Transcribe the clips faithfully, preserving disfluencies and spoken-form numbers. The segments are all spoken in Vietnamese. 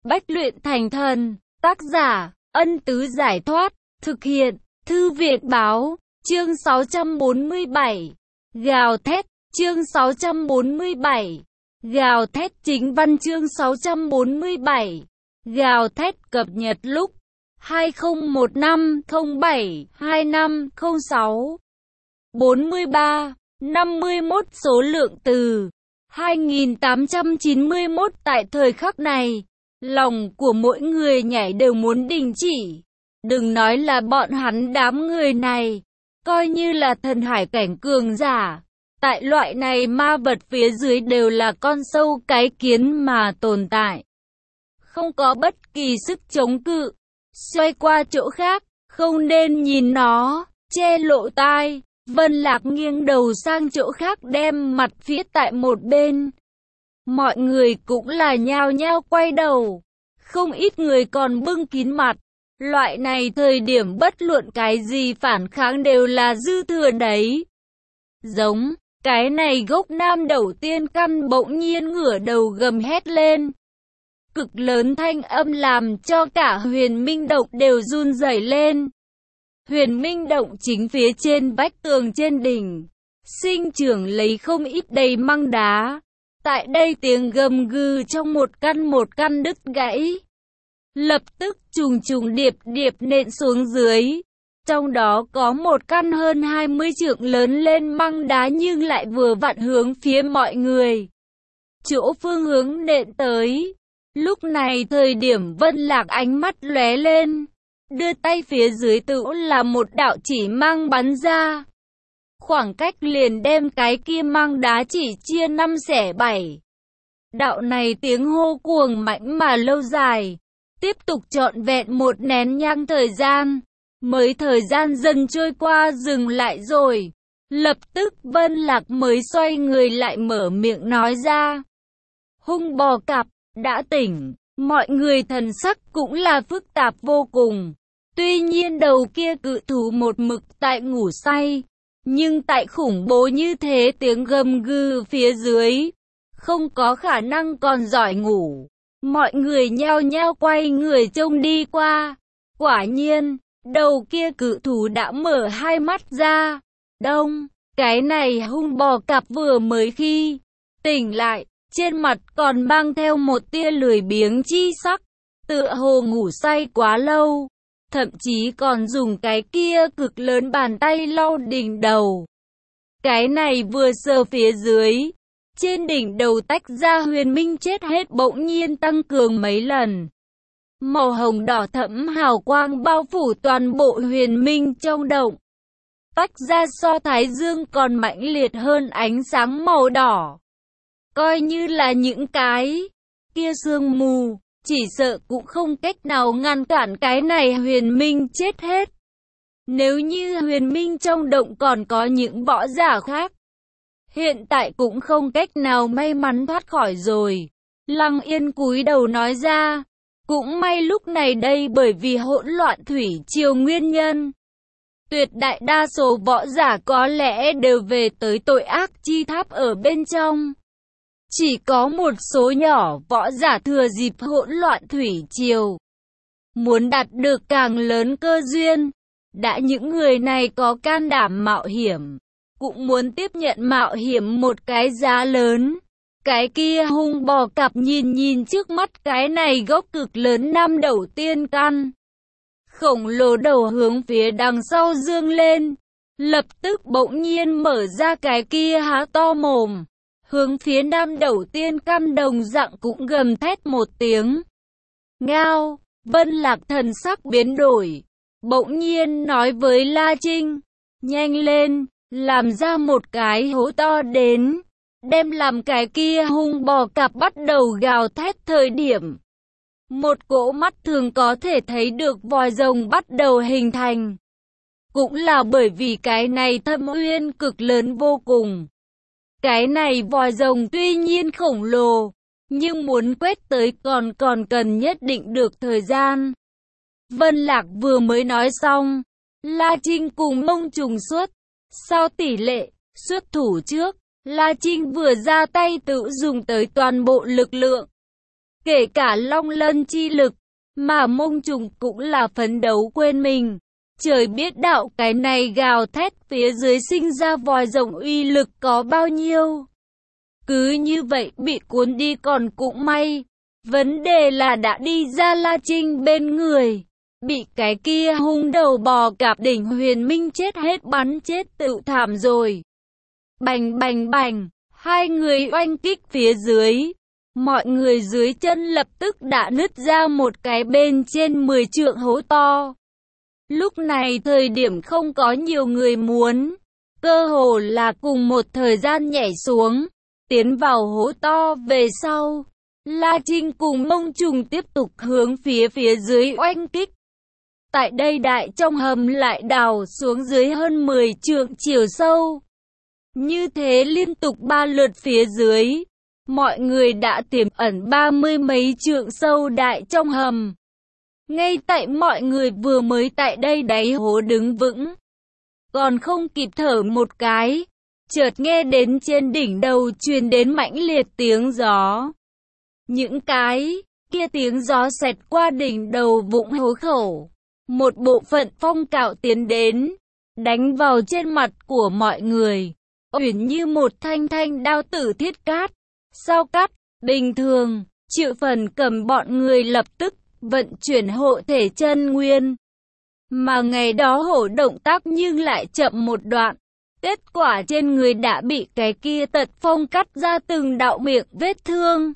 Bách luyện thành thần. Tác giả, Ân Tứ Giải Thoát. Thực hiện, Thư viện Báo. Chương sáu trăm bốn mươi bảy. Gào thét. Chương sáu trăm bốn mươi bảy. Gào thét. Chính văn chương sáu trăm bốn mươi bảy. Gào thét cập nhật lúc hai không một năm không bảy hai năm không sáu. bốn mươi ba, năm mươi mốt số lượng từ hai nghìn tám trăm chín mươi mốt. Tại thời khắc này, lòng của mỗi người nhảy đều muốn đình chỉ. Đừng nói là bọn hắn đám người này, coi như là thần hải cảnh cường giả, tại loại này ma vật phía dưới đều là con sâu cái kiến mà tồn tại, không có bất kỳ sức chống cự. Xoay qua chỗ khác, không nên nhìn nó, che lộ tai. Vân Lạc nghiêng đầu sang chỗ khác, đem mặt phía tại một bên. Mọi người cũng là nhao nhao quay đầu, không ít người còn bưng kín mặt. Loại này thời điểm bất luận cái gì phản kháng đều là dư thừa đấy. Giống, cái này gốc nam đầu tiên căn bỗng nhiên ngửa đầu gầm hét lên. Cực lớn thanh âm làm cho cả Huyền Minh Động đều run rẩy lên. Huyền Minh Động chính phía trên vách tường trên đỉnh, sinh trưởng lấy không ít đầy măng đá. Tại đây tiếng gầm gừ trong một căn một căn đứt gãy, lập tức trùng trùng điệp điệp nện xuống dưới. Trong đó có một căn hơn hai mươi trượng lớn lên măng đá nhưng lại vừa vặn hướng phía mọi người chỗ phương hướng nện tới. Lúc này thời điểm Vân Lạc ánh mắt lóe lên, đưa tay phía dưới tự là một đạo chỉ mang bắn ra. Khoảng cách liền đem cái kia măng đá chỉ chia năm xẻ bảy. Đạo này tiếng hô cuồng mãnh mà lâu dài, tiếp tục trọn vẹn một nén nhang thời gian, mới thời gian dần trôi qua dừng lại rồi. Lập tức Vân Lạc mới xoay người lại mở miệng nói ra. Hung bò cạp đã tỉnh. Mọi người thần sắc cũng là phức tạp vô cùng. Tuy nhiên đầu kia cự thú một mực tại ngủ say, nhưng tại khủng bố như thế tiếng gầm gừ phía dưới, không có khả năng còn giỏi ngủ. Mọi người nhao nhao quay người trông đi qua. Quả nhiên, đầu kia cự thú đã mở hai mắt ra. Đông, cái này hung bò cạp vừa mới khi tỉnh lại, trên mặt còn mang theo một tia lười biếng chi sắc, tựa hồ ngủ say quá lâu, thậm chí còn dùng cái kia cực lớn bàn tay lau đỉnh đầu. Cái này vừa sờ phía dưới, trên đỉnh đầu tách ra huyền minh chết hết bỗng nhiên tăng cường mấy lần. Màu hồng đỏ thẫm hào quang bao phủ toàn bộ huyền minh trong động, tách ra so thái dương còn mãnh liệt hơn ánh sáng màu đỏ. Coi như là những cái kia sương mù, chỉ sợ cũng không cách nào ngăn cản cái này huyền minh chết hết. Nếu như huyền minh trong động còn có những võ giả khác, hiện tại cũng không cách nào may mắn thoát khỏi rồi. Lăng Yên cúi đầu nói ra. Cũng may lúc này đây bởi vì hỗn loạn thủy triều nguyên nhân, tuyệt đại đa số võ giả có lẽ đều về tới tội ác chi tháp ở bên trong. Chỉ có một số nhỏ võ giả thừa dịp hỗn loạn thủy triều, muốn đạt được càng lớn cơ duyên. Đã những người này có can đảm mạo hiểm, cũng muốn tiếp nhận mạo hiểm một cái giá lớn. Cái kia hung bò cạp nhìn nhìn trước mắt cái này gốc cực lớn năm đầu tiên căn, khổng lồ đầu hướng phía đằng sau dương lên, lập tức bỗng nhiên mở ra cái kia há to mồm, hướng phía nam đầu tiên căn đồng dạng cũng gầm thét một tiếng. Ngao. Vân Lạc thần sắc biến đổi, bỗng nhiên nói với La Trinh, nhanh lên, làm ra một cái hố to đến, đem làm cái kia hung bò cạp bắt đầu gào thét thời điểm. Một cỗ mắt thường có thể thấy được vòi rồng bắt đầu hình thành. Cũng là bởi vì cái này thâm uyên cực lớn vô cùng. Cái này vòi rồng tuy nhiên khổng lồ, nhưng muốn quét tới còn còn cần nhất định được thời gian. Vân Lạc vừa mới nói xong, La Trinh cùng Mông Trùng xuất. Sau tỷ lệ, xuất thủ trước, La Trinh vừa ra tay tự dùng tới toàn bộ lực lượng. kể cả long lân chi lực, mà Mông Trùng cũng là phấn đấu quên mình. Trời biết đạo cái này gào thét phía dưới sinh ra vòi rồng uy lực có bao nhiêu. Cứ như vậy bị cuốn đi còn cũng may. Vấn đề là đã đi ra La Trinh bên người. Bị cái kia hung đầu bò cạp đỉnh huyền minh chết hết bắn chết tự thảm rồi. Bành bành bành, hai người oanh kích phía dưới. Mọi người dưới chân lập tức đã nứt ra một cái bên trên mười trượng hố to. Lúc này thời điểm không có nhiều người muốn. Cơ hồ là cùng một thời gian nhảy xuống. Tiến vào hố to về sau. La Trinh cùng Mông Trùng tiếp tục hướng phía phía dưới oanh kích. Tại đây đại trong hầm lại đào xuống dưới hơn mười trượng chiều sâu. Như thế liên tục ba lượt phía dưới. Mọi người đã tiềm ẩn ba mươi mấy trượng sâu đại trong hầm. Ngay tại mọi người vừa mới tại đây đáy hố đứng vững. Còn không kịp thở một cái. Chợt nghe đến trên đỉnh đầu truyền đến mãnh liệt tiếng gió. Những cái kia tiếng gió xẹt qua đỉnh đầu vũng hố khẩu. Một bộ phận phong cạo tiến đến. Đánh vào trên mặt của mọi người. Uyển như một thanh thanh đao tử thiết cát. Sao cắt, bình thường, Triệu Phần cầm bọn người lập tức vận chuyển hộ thể chân nguyên. Mà ngày đó hổ động tác nhưng lại chậm một đoạn. Kết quả trên người đã bị cái kia tật phong cắt ra từng đạo miệng vết thương.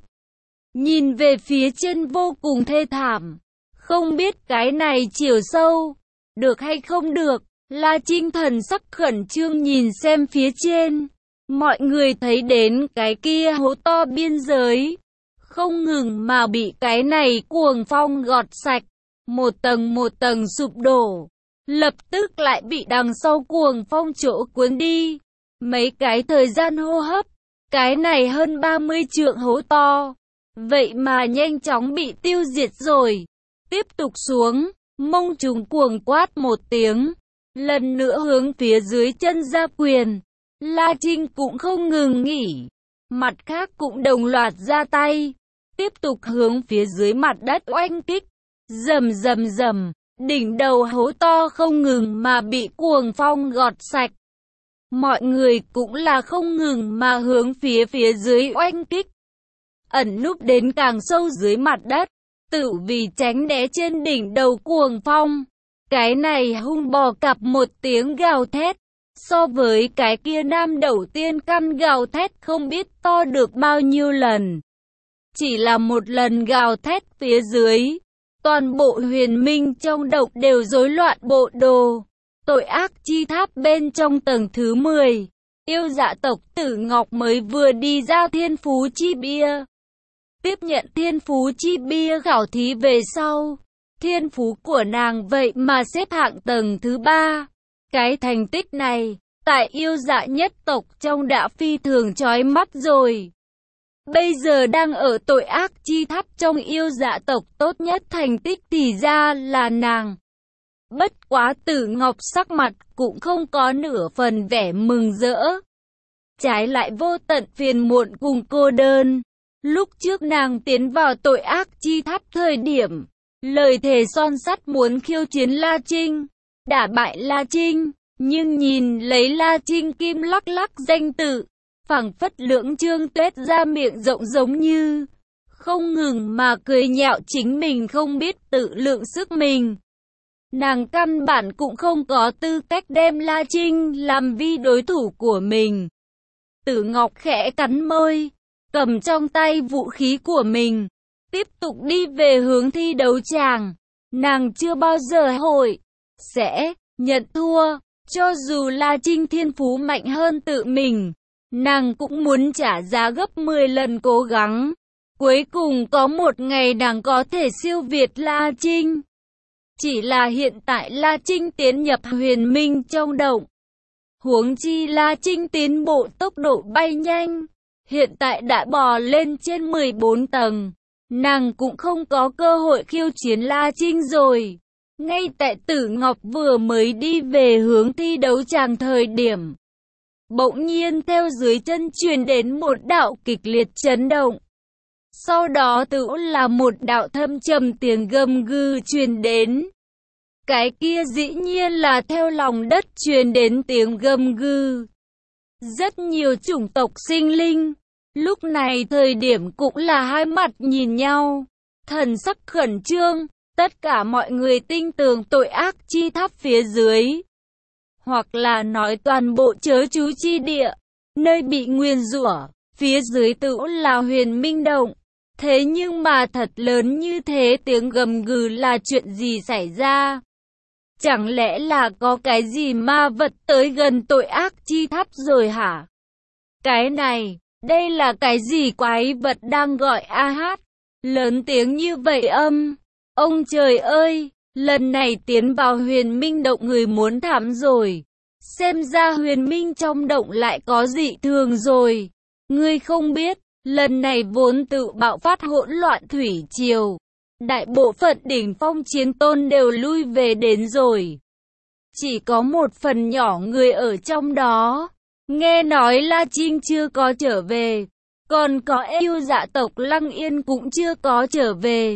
Nhìn về phía trên vô cùng thê thảm. Không biết cái này chiều sâu, được hay không được. La Trinh thần sắc khẩn trương nhìn xem phía trên. Mọi người thấy đến cái kia hố to biên giới. Không ngừng mà bị cái này cuồng phong gọt sạch. Một tầng một tầng sụp đổ. Lập tức lại bị đằng sau cuồng phong chỗ cuốn đi. Mấy cái thời gian hô hấp. Cái này hơn ba mươi trượng hố to. Vậy mà nhanh chóng bị tiêu diệt rồi. Tiếp tục xuống. Mông Trùng cuồng quát một tiếng. Lần nữa hướng phía dưới chân ra quyền. La Trinh cũng không ngừng nghỉ. Mặt khác cũng đồng loạt ra tay. Tiếp tục hướng phía dưới mặt đất oanh kích. Rầm rầm rầm. Đỉnh đầu hố to không ngừng mà bị cuồng phong gọt sạch. Mọi người cũng là không ngừng mà hướng phía phía dưới oanh kích. Ẩn núp đến càng sâu dưới mặt đất. Tự vì tránh né trên đỉnh đầu cuồng phong. Cái này hung bò cặp một tiếng gào thét. So với cái kia nam đầu tiên căn gào thét không biết to được bao nhiêu lần. Chỉ là một lần gào thét phía dưới. Toàn bộ huyền minh trong động đều rối loạn bộ đồ. Tội ác chi tháp bên trong tầng thứ mười. Yêu dạ tộc Tử Ngọc mới vừa đi ra thiên phú chi bia. Tiếp nhận thiên phú chi bia khảo thí về sau. Thiên phú của nàng vậy mà xếp hạng tầng thứ ba. Cái thành tích này, tại yêu dạ nhất tộc trong đã phi thường chói mắt rồi. Bây giờ đang ở tội ác chi tháp trong yêu dạ tộc tốt nhất thành tích thì ra là nàng. Bất quá Tử Ngọc sắc mặt cũng không có nửa phần vẻ mừng rỡ. Trái lại vô tận phiền muộn cùng cô đơn. Lúc trước nàng tiến vào tội ác chi tháp thời điểm, lời thề son sắt muốn khiêu chiến La Trinh, đả bại La Trinh, nhưng nhìn lấy La Trinh kim lắc lắc danh tự, phảng phất lưỡng trương tuét ra miệng rộng giống như, không ngừng mà cười nhạo chính mình không biết tự lượng sức mình. Nàng căn bản cũng không có tư cách đem La Trinh làm vi đối thủ của mình. Tử Ngọc khẽ cắn môi, cầm trong tay vũ khí của mình, tiếp tục đi về hướng thi đấu tràng. Nàng chưa bao giờ hội sẽ nhận thua, cho dù La Trinh thiên phú mạnh hơn tự mình, nàng cũng muốn trả giá gấp mười lần cố gắng. Cuối cùng có một ngày nàng có thể siêu việt La Trinh. Chỉ là hiện tại La Trinh tiến nhập huyền minh trong động. Huống chi La Trinh tiến bộ tốc độ bay nhanh. Hiện tại đã bò lên trên mười bốn tầng. Nàng cũng không có cơ hội khiêu chiến La Trinh rồi. Ngay tại Tử Ngọc vừa mới đi về hướng thi đấu tràng thời điểm. Bỗng nhiên theo dưới chân truyền đến một đạo kịch liệt chấn động. Sau đó tự là một đạo thâm trầm tiếng gầm gừ truyền đến. Cái kia dĩ nhiên là theo lòng đất truyền đến tiếng gầm gừ. Rất nhiều chủng tộc sinh linh, lúc này thời điểm cũng là hai mặt nhìn nhau, thần sắc khẩn trương, tất cả mọi người tin tưởng tội ác chi tháp phía dưới. Hoặc là nói toàn bộ chớ chú chi địa, nơi bị nguyền rủa, phía dưới tự là Huyền Minh Động. Thế nhưng mà thật lớn như thế tiếng gầm gừ là chuyện gì xảy ra? Chẳng lẽ là có cái gì ma vật tới gần tội ác chi tháp rồi hả? Cái này, đây là cái gì quái vật đang gọi a hát? Lớn tiếng như vậy âm. Ông trời ơi, lần này tiến vào Huyền Minh Động người muốn thảm rồi. Xem ra Huyền Minh trong động lại có dị thường rồi. Ngươi không biết, lần này vốn tự bạo phát hỗn loạn thủy triều. Đại bộ phận đỉnh phong chiến tôn đều lui về đến rồi. Chỉ có một phần nhỏ người ở trong đó. Nghe nói La Trinh chưa có trở về. Còn có yêu dạ tộc Lăng Yên cũng chưa có trở về.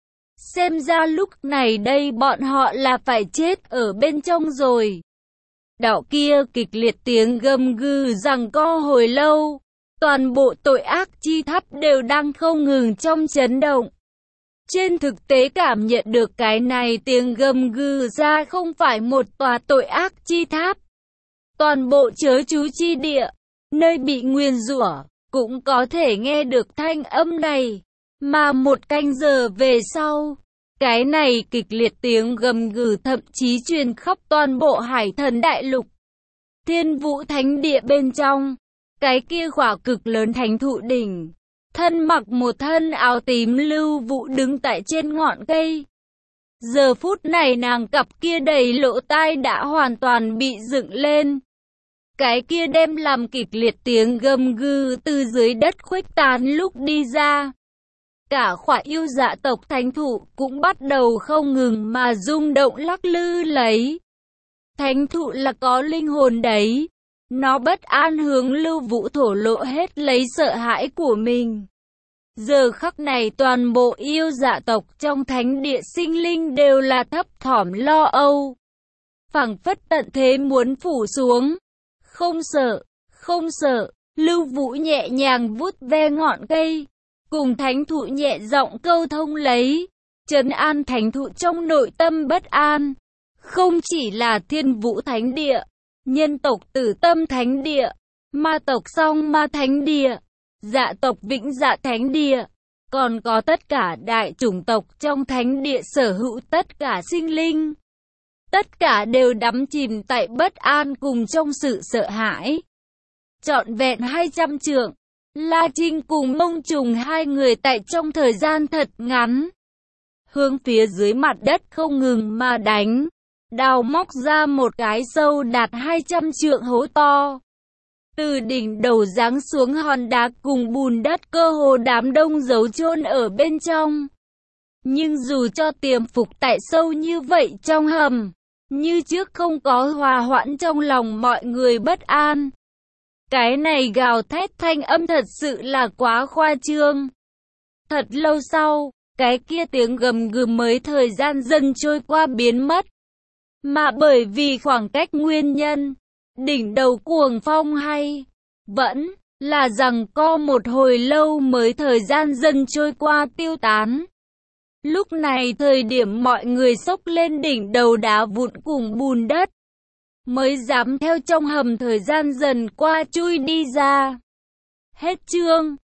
Xem ra lúc này đây bọn họ là phải chết ở bên trong rồi. Đạo kia kịch liệt tiếng gầm gừ giằng co hồi lâu. Toàn bộ tội ác chi tháp đều đang không ngừng trong chấn động. Trên thực tế cảm nhận được cái này tiếng gầm gừ ra không phải một tòa tội ác chi tháp. Toàn bộ chớ chú chi địa, nơi bị nguyền rủa, cũng có thể nghe được thanh âm này. Mà một canh giờ về sau, cái này kịch liệt tiếng gầm gừ thậm chí truyền khắp toàn bộ Hải Thần Đại Lục. Thiên Vũ Thánh Địa bên trong, cái kia quả cực lớn thánh thụ đỉnh, thân mặc một thân áo tím Lưu Vũ đứng tại trên ngọn cây. Giờ phút này nàng cặp kia đầy lỗ tai đã hoàn toàn bị dựng lên. Cái kia đem làm kịch liệt tiếng gầm gừ từ dưới đất khuếch tán lúc đi ra. Cả khỏa yêu dạ tộc thánh thụ cũng bắt đầu không ngừng mà rung động lắc lư lấy. Thánh thụ là có linh hồn đấy. Nó bất an hướng Lưu Vũ thổ lộ hết lấy sợ hãi của mình. Giờ khắc này toàn bộ yêu dạ tộc trong thánh địa sinh linh đều là thấp thỏm lo âu. Phảng phất tận thế muốn phủ xuống. Không sợ, không sợ, Lưu Vũ nhẹ nhàng vuốt ve ngọn cây. Cùng thánh thụ nhẹ giọng câu thông lấy. Trấn an thánh thụ trong nội tâm bất an. Không chỉ là Thiên Vũ Thánh Địa, nhân tộc Tử Tâm Thánh Địa, ma tộc Song Ma Thánh Địa, dạ tộc Vĩnh Dạ Thánh Địa, còn có tất cả đại chủng tộc trong thánh địa sở hữu tất cả sinh linh. Tất cả đều đắm chìm tại bất an cùng trong sự sợ hãi. Trọn vẹn hai trăm trượng, La Trinh cùng Mông Trùng hai người tại trong thời gian thật ngắn. Hướng phía dưới mặt đất không ngừng mà đánh. Đào móc ra một cái sâu đạt hai trăm trượng hố to. Từ đỉnh đầu giáng xuống hòn đá cùng bùn đất cơ hồ đám đông giấu chôn ở bên trong. Nhưng dù cho tiềm phục tại sâu như vậy trong hầm, như trước không có hòa hoãn trong lòng mọi người bất an. Cái này gào thét thanh âm thật sự là quá khoa trương. Thật lâu sau, cái kia tiếng gầm gừ mới thời gian dần trôi qua biến mất. Mà bởi vì khoảng cách nguyên nhân, đỉnh đầu cuồng phong hay vẫn là rằng co một hồi lâu mới thời gian dần trôi qua tiêu tán. Lúc này thời điểm mọi người xốc lên đỉnh đầu đá vụn cùng bùn đất, mới dám theo trong hầm thời gian dần qua chui đi ra. Hết chương.